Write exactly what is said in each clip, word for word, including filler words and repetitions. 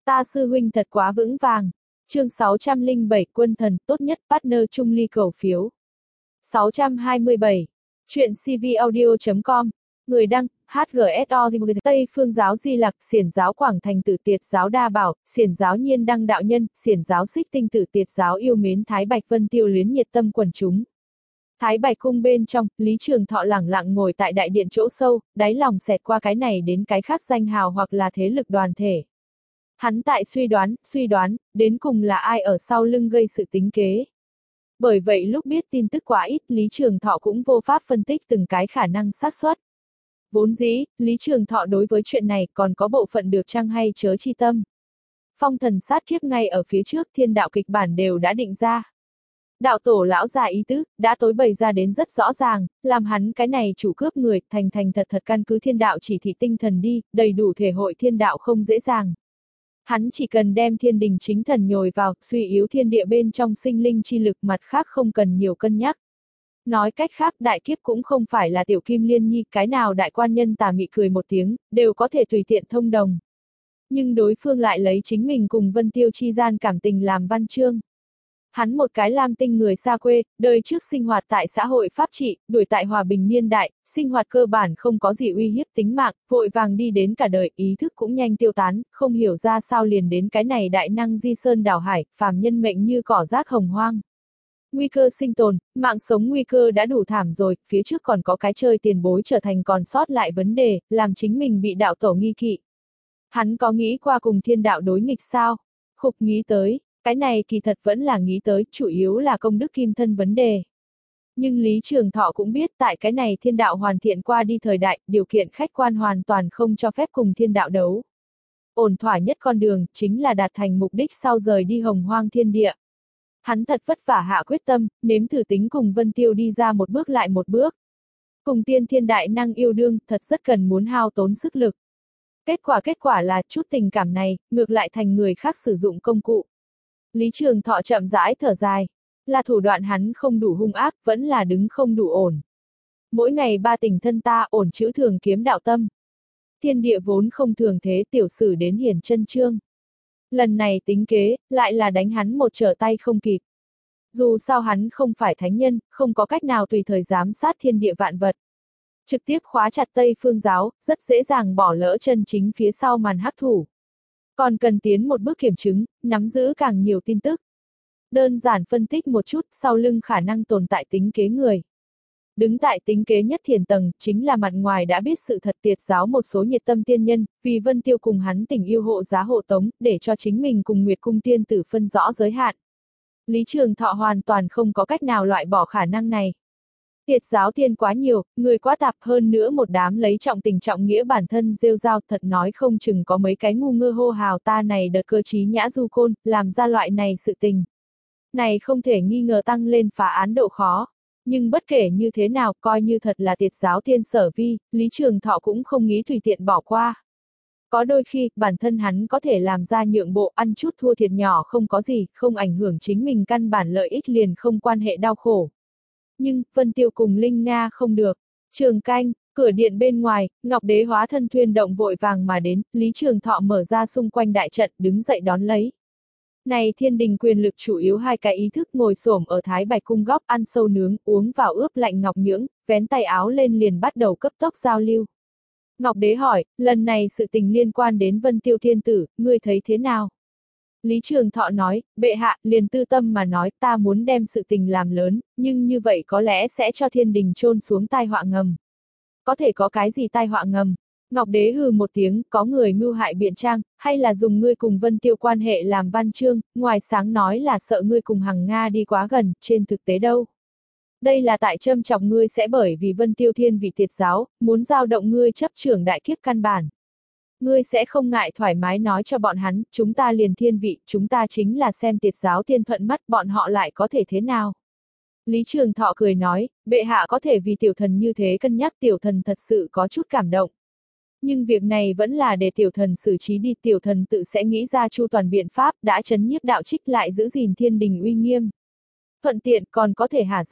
Ta sư huynh thật quá vững vàng. Chương sáu trăm lẻ bảy Quân thần tốt nhất partner chung ly cầu phiếu. sáu trăm hai mươi bảy. Chuyện cvaudio chấm com. Người đăng, hát giê ét o Tây Phương giáo Di Lặc, Xiển giáo Quảng Thành Tử Tiệt giáo Đa Bảo, Xiển giáo Nhiên Đăng đạo nhân, Xiển giáo Xích Tinh Tử Tiệt giáo yêu mến Thái Bạch Vân Tiêu luyến nhiệt tâm quần chúng. Thái Bạch cung bên trong, Lý Trường Thọ lẳng lặng ngồi tại đại điện chỗ sâu, đáy lòng xẹt qua cái này đến cái khác danh hào hoặc là thế lực đoàn thể. Hắn tại suy đoán, suy đoán, đến cùng là ai ở sau lưng gây sự tính kế. Bởi vậy lúc biết tin tức quá ít, Lý Trường Thọ cũng vô pháp phân tích từng cái khả năng xác suất. Vốn dĩ, Lý Trường Thọ đối với chuyện này còn có bộ phận được chăng hay chớ chi tâm. Phong thần sát kiếp ngay ở phía trước, thiên đạo kịch bản đều đã định ra. Đạo tổ lão già ý tứ, đã tối bày ra đến rất rõ ràng, làm hắn cái này chủ cướp người, thành thành thật thật căn cứ thiên đạo chỉ thị tinh thần đi, đầy đủ thể hội thiên đạo không dễ dàng. Hắn chỉ cần đem thiên đình chính thần nhồi vào, suy yếu thiên địa bên trong sinh linh chi lực, mặt khác không cần nhiều cân nhắc. Nói cách khác, đại kiếp cũng không phải là tiểu kim liên nhi, cái nào đại quan nhân tà mị cười một tiếng, đều có thể tùy tiện thông đồng. Nhưng đối phương lại lấy chính mình cùng Vân Tiêu chi gian cảm tình làm văn chương. Hắn một cái lam tinh người xa quê, đời trước sinh hoạt tại xã hội pháp trị, đuổi tại hòa bình niên đại, sinh hoạt cơ bản không có gì uy hiếp tính mạng, vội vàng đi đến cả đời, ý thức cũng nhanh tiêu tán, không hiểu ra sao liền đến cái này đại năng di sơn đảo hải, phàm nhân mệnh như cỏ rác hồng hoang. Nguy cơ sinh tồn, mạng sống nguy cơ đã đủ thảm rồi, phía trước còn có cái chơi tiền bối trở thành còn sót lại vấn đề, làm chính mình bị đạo tổ nghi kỵ. Hắn có nghĩ qua cùng thiên đạo đối nghịch sao? Khục nghĩ tới. Cái này kỳ thật vẫn là nghĩ tới, chủ yếu là công đức kim thân vấn đề. Nhưng Lý Trường Thọ cũng biết tại cái này thiên đạo hoàn thiện qua đi thời đại, điều kiện khách quan hoàn toàn không cho phép cùng thiên đạo đấu. Ổn thỏa nhất con đường, chính là đạt thành mục đích sau rời đi hồng hoang thiên địa. Hắn thật vất vả hạ quyết tâm, nếm thử tính cùng Vân Tiêu đi ra một bước lại một bước. Cùng tiên thiên đại năng yêu đương, thật rất cần muốn hao tốn sức lực. Kết quả kết quả là chút tình cảm này, ngược lại thành người khác sử dụng công cụ. Lý Trường Thọ chậm rãi thở dài, là thủ đoạn hắn không đủ hung ác, vẫn là đứng không đủ ổn. Mỗi ngày ba tình thân ta, ổn chữ thường kiếm đạo tâm. Thiên địa vốn không thường thế, tiểu sử đến hiển chân chương. Lần này tính kế, lại là đánh hắn một trở tay không kịp. Dù sao hắn không phải thánh nhân, không có cách nào tùy thời giám sát thiên địa vạn vật. Trực tiếp khóa chặt Tây Phương giáo, rất dễ dàng bỏ lỡ chân chính phía sau màn hắc thủ. Còn cần tiến một bước kiểm chứng, nắm giữ càng nhiều tin tức. Đơn giản phân tích một chút, sau lưng khả năng tồn tại tính kế người. Đứng tại tính kế nhất thiền tầng, chính là mặt ngoài đã biết sự thật tiệt giáo một số nhiệt tâm tiên nhân, vì Vân Tiêu cùng hắn tình yêu hộ giá hộ tống, để cho chính mình cùng Nguyệt Cung tiên tử phân rõ giới hạn. Lý Trường Thọ hoàn toàn không có cách nào loại bỏ khả năng này. Tiệt giáo tiên quá nhiều, người quá tạp, hơn nữa một đám lấy trọng tình trọng nghĩa bản thân rêu rao, thật nói không chừng có mấy cái ngu ngơ hô hào ta này đợt cơ trí nhã du côn, làm ra loại này sự tình. Này không thể nghi ngờ tăng lên phá án độ khó. Nhưng bất kể như thế nào, coi như thật là tiệt giáo tiên sở vi, Lý Trường Thọ cũng không nghĩ tùy tiện bỏ qua. Có đôi khi, bản thân hắn có thể làm ra nhượng bộ, ăn chút thua thiệt nhỏ không có gì, không ảnh hưởng chính mình căn bản lợi ích liền không quan hệ đau khổ. Nhưng, Vân Tiêu cùng Linh Nga không được. Trường canh, cửa điện bên ngoài, Ngọc Đế hóa thân thuyên động vội vàng mà đến, Lý Trường Thọ mở ra xung quanh đại trận, đứng dậy đón lấy. Này thiên đình quyền lực chủ yếu hai cái ý thức ngồi xổm ở Thái Bạch cung góc, ăn sâu nướng, uống vào ướp lạnh ngọc nhưỡng, vén tay áo lên liền bắt đầu cấp tốc giao lưu. Ngọc Đế hỏi, lần này sự tình liên quan đến Vân Tiêu thiên tử, ngươi thấy thế nào? Lý Trường Thọ nói, bệ hạ, liền tư tâm mà nói, ta muốn đem sự tình làm lớn, nhưng như vậy có lẽ sẽ cho thiên đình chôn xuống tai họa ngầm. Có thể có cái gì tai họa ngầm? Ngọc Đế hừ một tiếng, có người mưu hại biện trang, hay là dùng ngươi cùng Vân Tiêu quan hệ làm văn chương, ngoài sáng nói là sợ ngươi cùng Hằng Nga đi quá gần, trên thực tế đâu? Đây là tại châm chọc ngươi sẽ bởi vì Vân Tiêu thiên vị tiệt giáo, muốn giao động ngươi chấp trưởng đại kiếp căn bản. Ngươi sẽ không ngại thoải mái nói cho bọn hắn, chúng ta liền thiên vị, chúng ta chính là xem tiệt giáo tiên thuận mắt, bọn họ lại có thể thế nào? Lý Trường Thọ cười nói, bệ hạ có thể vì tiểu thần như thế cân nhắc, tiểu thần thật sự có chút cảm động. Nhưng việc này vẫn là để tiểu thần xử trí đi, tiểu thần tự sẽ nghĩ ra chu toàn biện pháp, đã trấn nhiếp đạo trích lại giữ gìn thiên đình uy nghiêm. Thuận tiện còn có thể hả giận.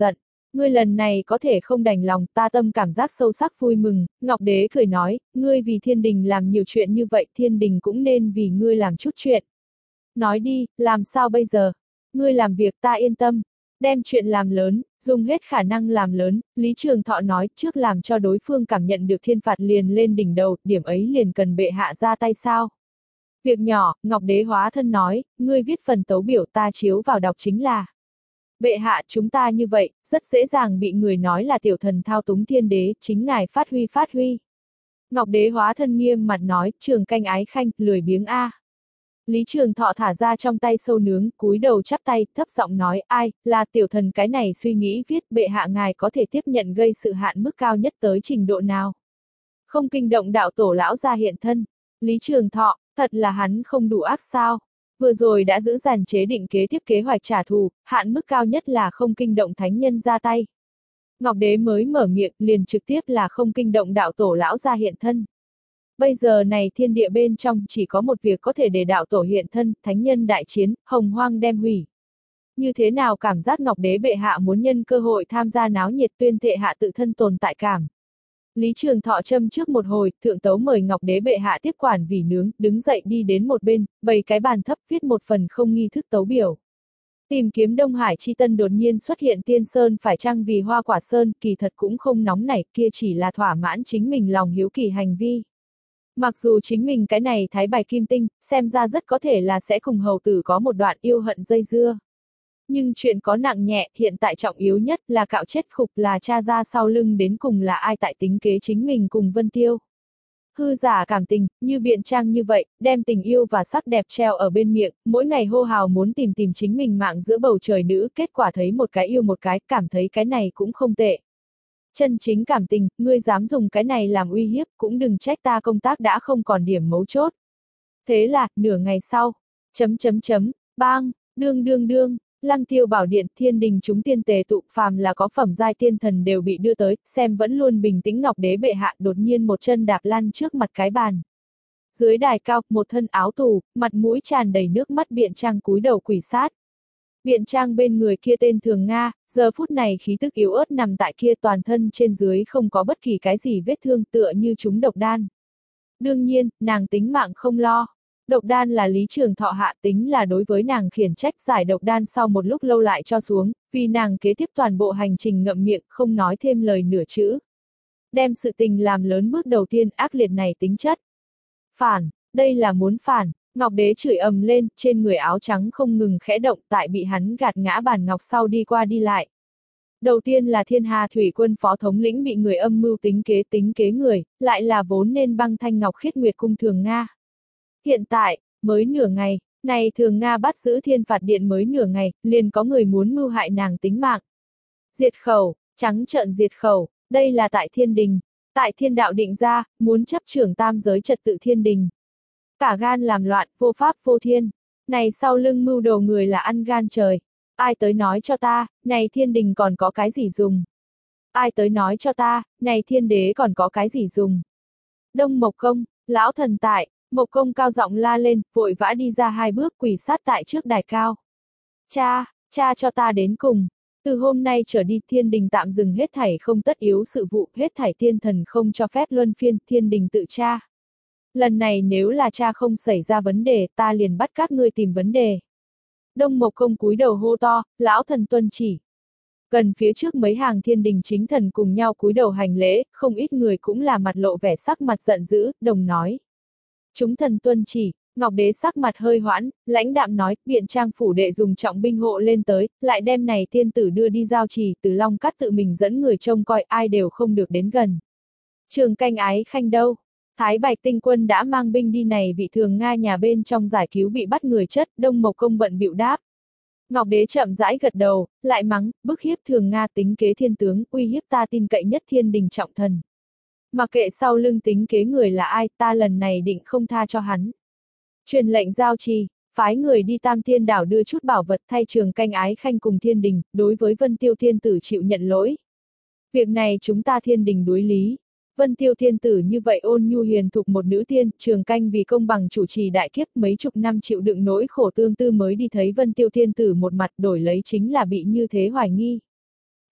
Ngươi lần này có thể không đành lòng, ta tâm cảm giác sâu sắc vui mừng. Ngọc Đế cười nói, ngươi vì thiên đình làm nhiều chuyện như vậy, thiên đình cũng nên vì ngươi làm chút chuyện. Nói đi, làm sao bây giờ? Ngươi làm việc ta yên tâm. Đem chuyện làm lớn, dùng hết khả năng làm lớn, Lý Trường Thọ nói, trước làm cho đối phương cảm nhận được thiên phạt liền lên đỉnh đầu, điểm ấy liền cần bệ hạ ra tay sao? Việc nhỏ, Ngọc Đế hóa thân nói, ngươi viết phần tấu biểu ta chiếu vào đọc chính là. Bệ hạ chúng ta như vậy, rất dễ dàng bị người nói là tiểu thần thao túng thiên đế, chính ngài phát huy phát huy. Ngọc Đế hóa thân nghiêm mặt nói, Trường Canh ái khanh, lười biếng a. Lý Trường Thọ thả ra trong tay sâu nướng, cúi đầu chắp tay, thấp giọng nói, ai, là tiểu thần cái này suy nghĩ viết, bệ hạ ngài có thể tiếp nhận gây sự hạn mức cao nhất tới trình độ nào. Không kinh động đạo tổ lão ra hiện thân. Lý Trường Thọ, thật là hắn không đủ ác sao. Vừa rồi đã giữ dàn chế định kế tiếp kế hoạch trả thù, hạn mức cao nhất là không kinh động thánh nhân ra tay. Ngọc Đế mới mở miệng, liền trực tiếp là không kinh động đạo tổ lão ra hiện thân. Bây giờ này thiên địa bên trong chỉ có một việc có thể để đạo tổ hiện thân, thánh nhân đại chiến, hồng hoang đem hủy. Như thế nào cảm giác Ngọc Đế bệ hạ muốn nhân cơ hội tham gia náo nhiệt tuyên thệ hạ tự thân tồn tại cảm. Lý Trường Thọ châm trước một hồi, thượng tấu mời Ngọc Đế bệ hạ tiếp quản vỉ nướng, đứng dậy đi đến một bên, bày cái bàn thấp viết một phần không nghi thức tấu biểu. Tìm kiếm Đông Hải chi tân đột nhiên xuất hiện tiên sơn phải chăng vì hoa quả sơn, kỳ thật cũng không nóng nảy, kia chỉ là thỏa mãn chính mình lòng hiếu kỳ hành vi. Mặc dù chính mình cái này thái bài kim tinh, xem ra rất có thể là sẽ cùng hầu tử có một đoạn yêu hận dây dưa. Nhưng chuyện có nặng nhẹ, hiện tại trọng yếu nhất là cạo chết khục là cha ra sau lưng đến cùng là ai tại tính kế chính mình cùng Vân Tiêu. Hư giả cảm tình, như biện trang như vậy, đem tình yêu và sắc đẹp treo ở bên miệng, mỗi ngày hô hào muốn tìm tìm chính mình mạng giữa bầu trời nữ, kết quả thấy một cái yêu một cái, cảm thấy cái này cũng không tệ. Chân chính cảm tình, ngươi dám dùng cái này làm uy hiếp, cũng đừng trách ta công tác đã không còn điểm mấu chốt. Thế là, nửa ngày sau, chấm chấm chấm, bang, đương đương đương, Lăng Tiêu bảo điện thiên đình chúng tiên tề tụ, phàm là có phẩm giai tiên thần đều bị đưa tới, xem vẫn luôn bình tĩnh Ngọc Đế bệ hạ đột nhiên một chân đạp lăn trước mặt cái bàn. Dưới đài cao, một thân áo tù, mặt mũi tràn đầy nước mắt biện trang cúi đầu quỳ sát. Biện trang bên người kia tên Thường Nga, giờ phút này khí tức yếu ớt nằm tại kia toàn thân trên dưới không có bất kỳ cái gì vết thương tựa như chúng độc đan. Đương nhiên, nàng tính mạng không lo. Độc đan là Lý Trường Thọ hạ tính là đối với nàng khiển trách giải độc đan sau một lúc lâu lại cho xuống, vì nàng kế tiếp toàn bộ hành trình ngậm miệng không nói thêm lời nửa chữ. Đem sự tình làm lớn bước đầu tiên ác liệt này tính chất. Phản, đây là muốn phản. Ngọc Đế chửi ầm lên, trên người áo trắng không ngừng khẽ động tại bị hắn gạt ngã bàn ngọc sau đi qua đi lại. Đầu tiên là Thiên Hà Thủy Quân phó thống lĩnh bị người âm mưu tính kế tính kế người, lại là vốn nên băng thanh ngọc khiết nguyệt cung Thường Nga. Hiện tại, mới nửa ngày, này Thường Nga bắt giữ thiên phạt điện mới nửa ngày, liền có người muốn mưu hại nàng tính mạng. Diệt khẩu, trắng trợn diệt khẩu, đây là tại thiên đình, tại thiên đạo định ra, muốn chấp trưởng tam giới trật tự thiên đình. Cả gan làm loạn, vô pháp vô thiên. Này sau lưng mưu đồ người là ăn gan trời. Ai tới nói cho ta, này thiên đình còn có cái gì dùng? Ai tới nói cho ta, này thiên đế còn có cái gì dùng? Đông Mộc Công, lão thần tại, Mộc Công cao giọng la lên, vội vã đi ra hai bước quỳ sát tại trước đài cao. Cha, cha cho ta đến cùng. Từ hôm nay trở đi thiên đình tạm dừng hết thảy không tất yếu sự vụ, hết thảy thiên thần không cho phép luân phiên, thiên đình tự tra. Lần này nếu là cha không xảy ra vấn đề, ta liền bắt các ngươi tìm vấn đề. Đông Mộc Công cúi đầu hô to, lão thần tuân chỉ. Gần phía trước mấy hàng thiên đình chính thần cùng nhau cúi đầu hành lễ, không ít người cũng là mặt lộ vẻ sắc mặt giận dữ, đồng nói. Chúng thần tuân chỉ, Ngọc Đế sắc mặt hơi hoãn, lãnh đạm nói, biện trang phủ đệ dùng trọng binh hộ lên tới, lại đem này tiên tử đưa đi giao trì, Từ Long Cát tự mình dẫn người trông coi, ai đều không được đến gần. Trường Canh ái khanh đâu? Thái Bạch Tinh Quân đã mang binh đi này vị Thường Nga nhà bên trong giải cứu bị bắt người chất, Đông Mộc Công bận bịu đáp. Ngọc Đế chậm rãi gật đầu, lại mắng, bức hiếp Thường Nga tính kế thiên tướng, uy hiếp ta tin cậy nhất thiên đình trọng thần. Mặc kệ sau lưng tính kế người là ai, ta lần này định không tha cho hắn. Truyền lệnh giao trì, phái người đi Tam Thiên Đảo đưa chút bảo vật thay Trường Canh ái khanh cùng thiên đình, đối với Vân Tiêu Thiên Tử chịu nhận lỗi. Việc này chúng ta thiên đình đối lý. Vân Tiêu Thiên Tử như vậy ôn nhu hiền thục một nữ tiên, Trường Canh vì công bằng chủ trì đại kiếp mấy chục năm chịu đựng nỗi khổ tương tư mới đi thấy Vân Tiêu Thiên Tử một mặt đổi lấy chính là bị như thế hoài nghi.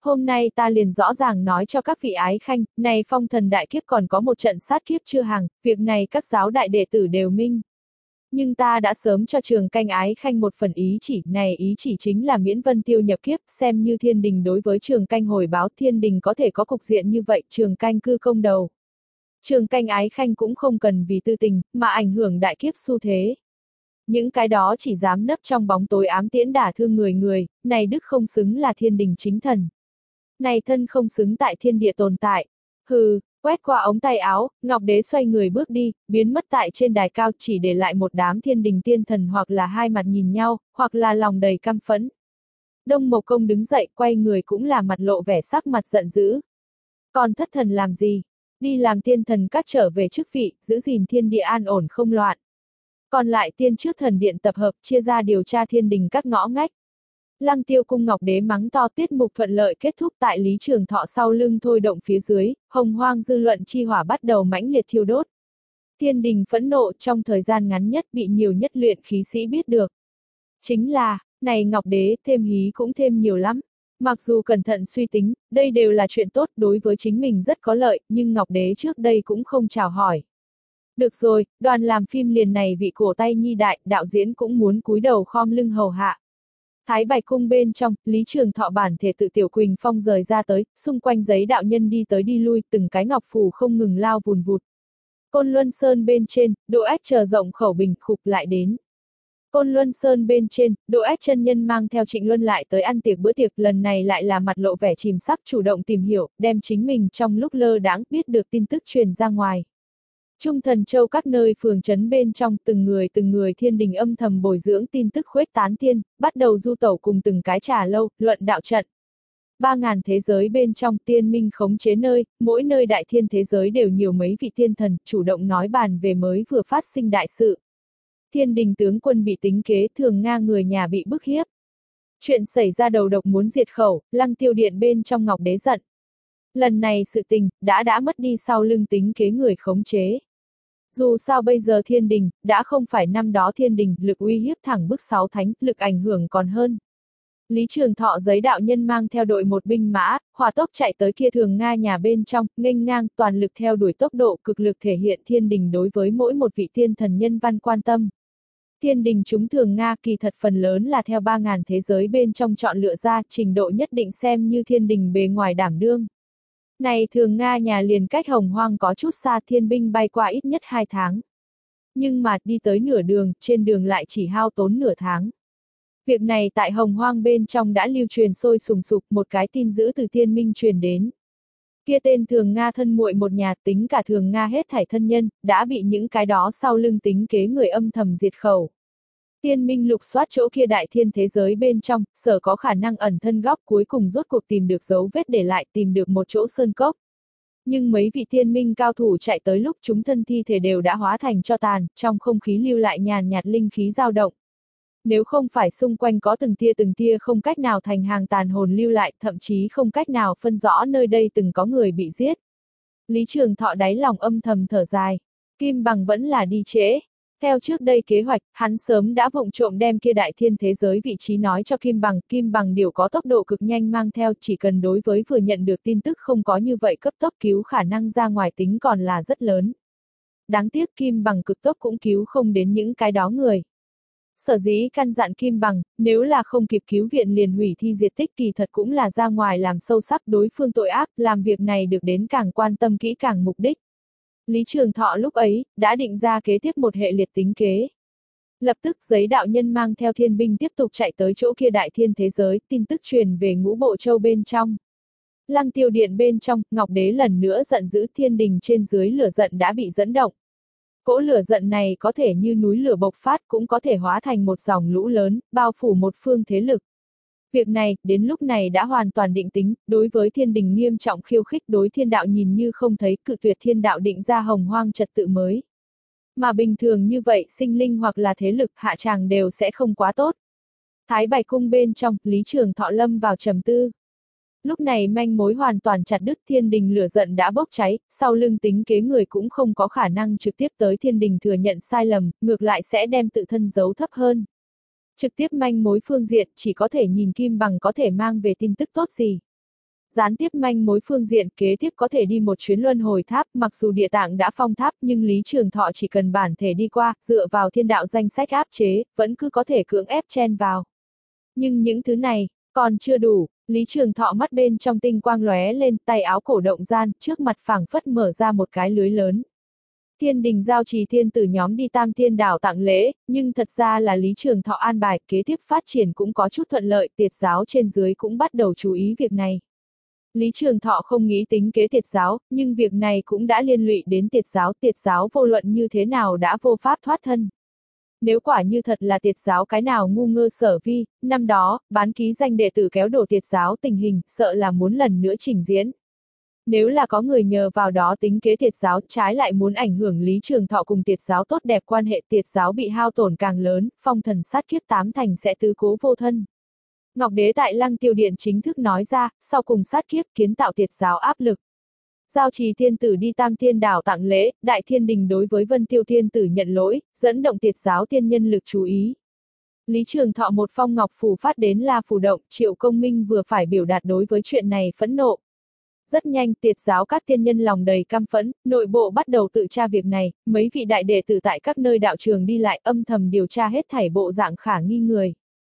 Hôm nay ta liền rõ ràng nói cho các vị ái khanh, này phong thần đại kiếp còn có một trận sát kiếp chưa hàng, việc này các giáo đại đệ tử đều minh. Nhưng ta đã sớm cho Trường Canh ái khanh một phần ý chỉ, này ý chỉ chính là miễn Vân Tiêu nhập kiếp, xem như Thiên Đình đối với Trường Canh hồi báo Thiên Đình có thể có cục diện như vậy, Trường Canh cư công đầu. Trường Canh ái khanh cũng không cần vì tư tình, mà ảnh hưởng đại kiếp xu thế. Những cái đó chỉ dám nấp trong bóng tối ám tiễn đả thương người người, này đức không xứng là Thiên Đình chính thần. Này thân không xứng tại thiên địa tồn tại. Hừ, quét qua ống tay áo, Ngọc Đế xoay người bước đi, biến mất tại trên đài cao chỉ để lại một đám Thiên Đình tiên thần hoặc là hai mặt nhìn nhau, hoặc là lòng đầy căm phẫn. Đông Mộc Công đứng dậy quay người cũng là mặt lộ vẻ sắc mặt giận dữ. Còn thất thần làm gì? Đi làm tiên thần các trở về chức vị, giữ gìn thiên địa an ổn không loạn. Còn lại tiên trước thần điện tập hợp chia ra điều tra Thiên Đình các ngõ ngách. Lăng Tiêu cung Ngọc Đế mắng to tiết mục thuận lợi kết thúc tại Lý Trường Thọ sau lưng thôi động phía dưới, hồng hoang dư luận chi hỏa bắt đầu mãnh liệt thiêu đốt. Thiên Đình phẫn nộ trong thời gian ngắn nhất bị nhiều nhất luyện khí sĩ biết được. Chính là, này Ngọc Đế thêm hí cũng thêm nhiều lắm. Mặc dù cẩn thận suy tính, đây đều là chuyện tốt đối với chính mình rất có lợi, nhưng Ngọc Đế trước đây cũng không chào hỏi. Được rồi, đoàn làm phim liền này vị cổ tay nhi đại, đạo diễn cũng muốn cúi đầu khom lưng hầu hạ. Thái Bạch cung bên trong, Lý Trường Thọ bản thể tự Tiểu Quỳnh Phong rời ra tới, xung quanh giấy đạo nhân đi tới đi lui, từng cái ngọc phù không ngừng lao vùn vụt. Côn Luân Sơn bên trên, Độ Ách chờ rộng khẩu bình khục lại đến. Côn Luân Sơn bên trên, Độ Ách chân nhân mang theo Trịnh Luân lại tới ăn tiệc bữa tiệc, lần này lại là mặt lộ vẻ chìm sắc chủ động tìm hiểu, đem chính mình trong lúc lơ đãng biết được tin tức truyền ra ngoài. Trung Thần Châu các nơi phường trấn bên trong từng người từng người Thiên Đình âm thầm bồi dưỡng tin tức khuếch tán tiên, bắt đầu du tẩu cùng từng cái trà lâu, luận đạo trận. Ba ngàn thế giới bên trong tiên minh khống chế nơi, mỗi nơi đại thiên thế giới đều nhiều mấy vị thiên thần, chủ động nói bàn về mới vừa phát sinh đại sự. Thiên Đình tướng quân bị tính kế, Thường Nga người nhà bị bức hiếp. Chuyện xảy ra đầu độc muốn diệt khẩu, Lăng Tiêu điện bên trong Ngọc Đế giận. Lần này sự tình, đã đã mất đi sau lưng tính kế người khống chế. Dù sao bây giờ Thiên Đình, đã không phải năm đó Thiên Đình, lực uy hiếp thẳng bức sáu thánh, lực ảnh hưởng còn hơn. Lý Trường Thọ giấy đạo nhân mang theo đội một binh mã, hỏa tốc chạy tới kia Thường Nga nhà bên trong, nghênh ngang toàn lực theo đuổi tốc độ cực lực thể hiện Thiên Đình đối với mỗi một vị thiên thần nhân văn quan tâm. Thiên Đình chúng Thường Nga kỳ thật phần lớn là theo ba ngàn thế giới bên trong chọn lựa ra, trình độ nhất định xem như Thiên Đình bề ngoài đảm đương. Này Thường Nga nhà liền cách Hồng Hoang có chút xa, thiên binh bay qua ít nhất hai tháng. Nhưng mà đi tới nửa đường, trên đường lại chỉ hao tốn nửa tháng. Việc này tại Hồng Hoang bên trong đã lưu truyền sôi sùng sục, một cái tin dữ từ Thiên Minh truyền đến. Kia tên Thường Nga thân muội một nhà, tính cả Thường Nga hết thảy thân nhân, đã bị những cái đó sau lưng tính kế người âm thầm diệt khẩu. Thiên Minh lục soát chỗ kia đại thiên thế giới bên trong, sở có khả năng ẩn thân góc, cuối cùng rốt cuộc tìm được dấu vết để lại, tìm được một chỗ sơn cốc. Nhưng mấy vị Thiên Minh cao thủ chạy tới lúc chúng thân thi thể đều đã hóa thành tro tàn, trong không khí lưu lại nhàn nhạt linh khí dao động. Nếu không phải xung quanh có từng tia từng tia không cách nào thành hàng tàn hồn lưu lại, thậm chí không cách nào phân rõ nơi đây từng có người bị giết. Lý Trường Thọ đáy lòng âm thầm thở dài. Kim Bằng vẫn là đi trễ. Theo trước đây kế hoạch, hắn sớm đã vụng trộm đem kia đại thiên thế giới vị trí nói cho Kim Bằng, Kim Bằng điều có tốc độ cực nhanh mang theo, chỉ cần đối với vừa nhận được tin tức không có như vậy cấp tốc cứu khả năng ra ngoài tính còn là rất lớn. Đáng tiếc Kim Bằng cực tốc cũng cứu không đến những cái đó người. Sở dĩ căn dặn Kim Bằng, nếu là không kịp cứu viện liền hủy thi diệt tích kỳ thật cũng là ra ngoài làm sâu sắc đối phương tội ác, làm việc này được đến càng quan tâm kỹ càng mục đích. Lý Trường Thọ lúc ấy, đã định ra kế tiếp một hệ liệt tính kế. Lập tức giấy đạo nhân mang theo thiên binh tiếp tục chạy tới chỗ kia đại thiên thế giới, tin tức truyền về Ngũ Bộ Châu bên trong. Lăng Tiêu điện bên trong, Ngọc Đế lần nữa giận dữ, Thiên Đình trên dưới lửa giận đã bị dẫn động. Cỗ lửa giận này có thể như núi lửa bộc phát, cũng có thể hóa thành một dòng lũ lớn, bao phủ một phương thế lực. Việc này, đến lúc này đã hoàn toàn định tính, đối với Thiên Đình nghiêm trọng khiêu khích, đối thiên đạo nhìn như không thấy, cự tuyệt thiên đạo định ra hồng hoang trật tự mới. Mà bình thường như vậy sinh linh hoặc là thế lực hạ tràng đều sẽ không quá tốt. Thái Bạch cung bên trong, Lý Trường Thọ lâm vào trầm tư. Lúc này manh mối hoàn toàn chặt đứt, Thiên Đình lửa giận đã bốc cháy, sau lưng tính kế người cũng không có khả năng trực tiếp tới Thiên Đình thừa nhận sai lầm, ngược lại sẽ đem tự thân giấu thấp hơn. Trực tiếp manh mối phương diện chỉ có thể nhìn Kim Bằng có thể mang về tin tức tốt gì. Gián tiếp manh mối phương diện kế tiếp có thể đi một chuyến luân hồi tháp, mặc dù địa tạng đã phong tháp nhưng Lý Trường Thọ chỉ cần bản thể đi qua, dựa vào thiên đạo danh sách áp chế, vẫn cứ có thể cưỡng ép chen vào. Nhưng những thứ này, còn chưa đủ, Lý Trường Thọ mắt bên trong tinh quang lóe lên, tay áo cổ động gian, trước mặt phảng phất mở ra một cái lưới lớn. Thiên đình giao trì thiên tử nhóm đi Tam Thiên Đảo tặng lễ, nhưng thật ra là Lý Trường Thọ an bài, kế tiếp phát triển cũng có chút thuận lợi, tiệt giáo trên dưới cũng bắt đầu chú ý việc này. Lý Trường Thọ không nghĩ tính kế tiệt giáo, nhưng việc này cũng đã liên lụy đến tiệt giáo, tiệt giáo vô luận như thế nào đã vô pháp thoát thân. Nếu quả như thật là tiệt giáo cái nào ngu ngơ sở vi, năm đó, bán ký danh đệ tử kéo đổ tiệt giáo tình hình, sợ là muốn lần nữa trình diễn. Nếu là có người nhờ vào đó tính kế tiệt giáo, trái lại muốn ảnh hưởng Lý Trường Thọ cùng tiệt giáo tốt đẹp quan hệ, tiệt giáo bị hao tổn càng lớn, phong thần sát kiếp tám thành sẽ tứ cố vô thân. Ngọc Đế tại Lăng Tiêu Điện chính thức nói ra, sau cùng sát kiếp kiến tạo tiệt giáo áp lực. Giao trì thiên tử đi Tam Thiên Đảo tặng lễ, Đại Thiên Đình đối với Vân Tiêu thiên tử nhận lỗi, dẫn động tiệt giáo tiên nhân lực chú ý. Lý Trường Thọ một phong ngọc phù phát đến La Phủ Động, Triệu Công Minh vừa phải biểu đạt đối với chuyện này phẫn nộ. Rất nhanh, tiệt giáo các tiên nhân lòng đầy căm phẫn, nội bộ bắt đầu tự tra việc này, mấy vị đại đệ tử tại các nơi đạo trường đi lại âm thầm điều tra hết thảy bộ dạng khả nghi người.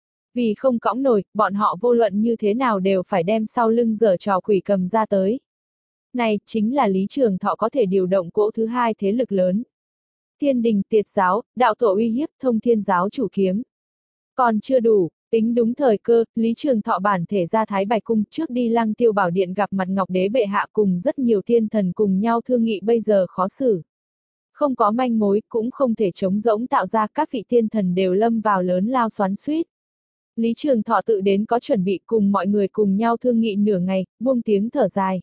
Vì không cõng nổi, bọn họ vô luận như thế nào đều phải đem sau lưng giở trò quỷ cầm ra tới. Này, chính là Lý Trường Thọ có thể điều động cỗ thứ hai thế lực lớn. Thiên đình, tiệt giáo, đạo tổ uy hiếp, thông thiên giáo chủ kiếm. Còn chưa đủ, tính đúng thời cơ, Lý Trường Thọ bản thể ra Thái Bạch Cung trước đi Lăng Tiêu Bảo Điện gặp mặt Ngọc Đế bệ hạ cùng rất nhiều thiên thần cùng nhau thương nghị bây giờ khó xử. Không có manh mối, cũng không thể trống rỗng tạo ra, các vị thiên thần đều lâm vào lớn lao xoắn xuýt. Lý Trường Thọ tự đến có chuẩn bị cùng mọi người cùng nhau thương nghị nửa ngày, buông tiếng thở dài.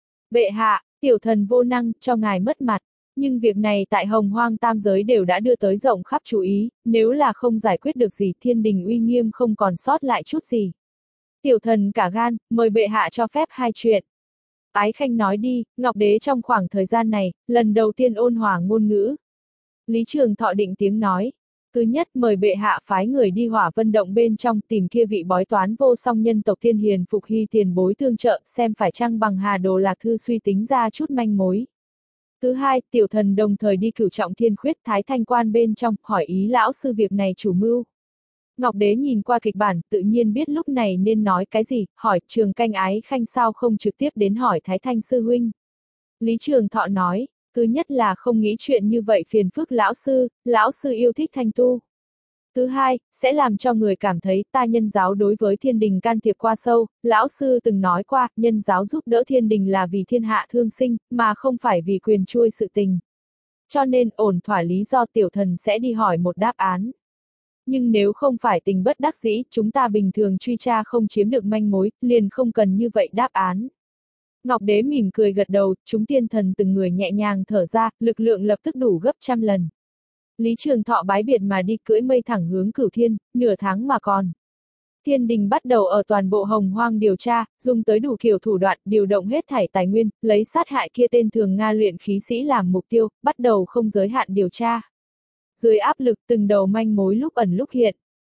Bệ hạ, tiểu thần vô năng, cho ngài mất mặt. Nhưng việc này tại Hồng Hoang tam giới đều đã đưa tới rộng khắp chú ý, nếu là không giải quyết được gì thiên đình uy nghiêm không còn sót lại chút gì. Tiểu thần cả gan, mời bệ hạ cho phép hai chuyện. Ái Khanh nói đi, Ngọc Đế trong khoảng thời gian này, lần đầu tiên ôn hòa ngôn ngữ. Lý Trường Thọ định tiếng nói. Thứ nhất, mời bệ hạ phái người đi Hỏa Vân Động bên trong tìm kia vị bói toán vô song nhân tộc Thiên Hiền Phục Hy tiền bối tương trợ, xem phải chăng bằng Hà Đồ Lạc Thư suy tính ra chút manh mối. Thứ hai, tiểu thần đồng thời đi Cửu Trọng Thiên Khuyết Thái Thanh Quan bên trong, hỏi ý lão sư việc này chủ mưu. Ngọc Đế nhìn qua kịch bản, tự nhiên biết lúc này nên nói cái gì, hỏi Trường Canh Ái Khanh sao không trực tiếp đến hỏi Thái Thanh sư huynh. Lý Trường Thọ nói. Thứ nhất là không nghĩ chuyện như vậy phiền phức lão sư, lão sư yêu thích thanh tu. Thứ hai, sẽ làm cho người cảm thấy ta nhân giáo đối với thiên đình can thiệp qua sâu, lão sư từng nói qua, nhân giáo giúp đỡ thiên đình là vì thiên hạ thương sinh, mà không phải vì quyền chuôi sự tình. Cho nên ổn thỏa lý do tiểu thần sẽ đi hỏi một đáp án. Nhưng nếu không phải tình bất đắc dĩ, chúng ta bình thường truy tra không chiếm được manh mối, liền không cần như vậy đáp án. Ngọc Đế mỉm cười gật đầu, chúng tiên thần từng người nhẹ nhàng thở ra, lực lượng lập tức đủ gấp trăm lần. Lý Trường Thọ bái biệt mà đi cưỡi mây thẳng hướng Cửu Thiên, nửa tháng mà còn. Thiên đình bắt đầu ở toàn bộ Hồng Hoang điều tra, dùng tới đủ kiểu thủ đoạn, điều động hết thảy tài nguyên, lấy sát hại kia tên thường Nga luyện khí sĩ làm mục tiêu, bắt đầu không giới hạn điều tra. Dưới áp lực từng đầu manh mối lúc ẩn lúc hiện.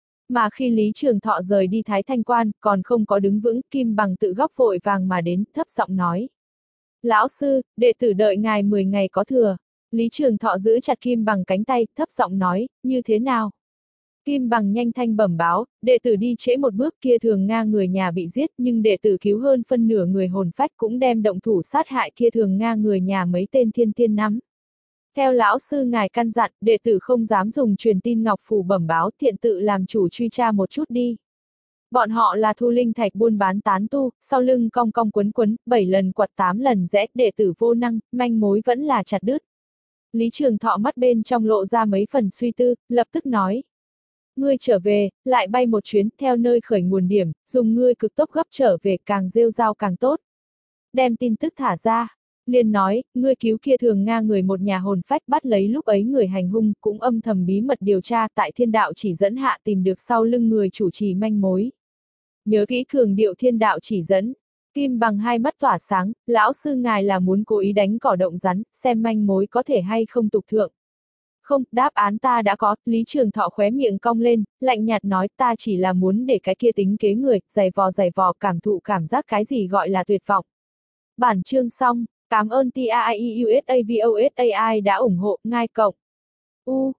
Mà khi Lý Trường Thọ rời đi Thái Thanh Quan, còn không có đứng vững, Kim Bằng tự góc vội vàng mà đến, thấp giọng nói. Lão sư, đệ tử đợi ngài mười ngày có thừa. Lý Trường Thọ giữ chặt Kim Bằng cánh tay, thấp giọng nói, như thế nào? Kim Bằng nhanh thanh bẩm báo, đệ tử đi trễ một bước kia thường Nga người nhà bị giết, nhưng đệ tử cứu hơn phân nửa người hồn phách cũng đem động thủ sát hại kia thường Nga người nhà mấy tên thiên tiên nắm. Theo lão sư ngài căn dặn, đệ tử không dám dùng truyền tin ngọc phù bẩm báo, thiện tự làm chủ truy tra một chút đi. Bọn họ là thu linh thạch buôn bán tán tu, sau lưng cong cong quấn quấn, bảy lần quật tám lần rẽ, đệ tử vô năng, manh mối vẫn là chặt đứt. Lý Trường Thọ mắt bên trong lộ ra mấy phần suy tư, lập tức nói. Ngươi trở về, lại bay một chuyến, theo nơi khởi nguồn điểm, dùng ngươi cực tốc gấp trở về, càng rêu rao càng tốt. Đem tin tức thả ra. Liền nói, ngươi cứu kia thường Nga người một nhà hồn phách bắt lấy lúc ấy người hành hung, cũng âm thầm bí mật điều tra tại thiên đạo chỉ dẫn hạ tìm được sau lưng người chủ trì manh mối. Nhớ kỹ cường điệu thiên đạo chỉ dẫn. Kim Bằng hai mắt tỏa sáng, lão sư ngài là muốn cố ý đánh cỏ động rắn, xem manh mối có thể hay không tục thượng. Không, đáp án ta đã có, Lý Trường Thọ khóe miệng cong lên, lạnh nhạt nói ta chỉ là muốn để cái kia tính kế người, giày vò giày vò cảm thụ cảm giác cái gì gọi là tuyệt vọng. Bản chương xong, cảm ơn tê i u ét a vê o ét a i đã ủng hộ, ngai cộng. U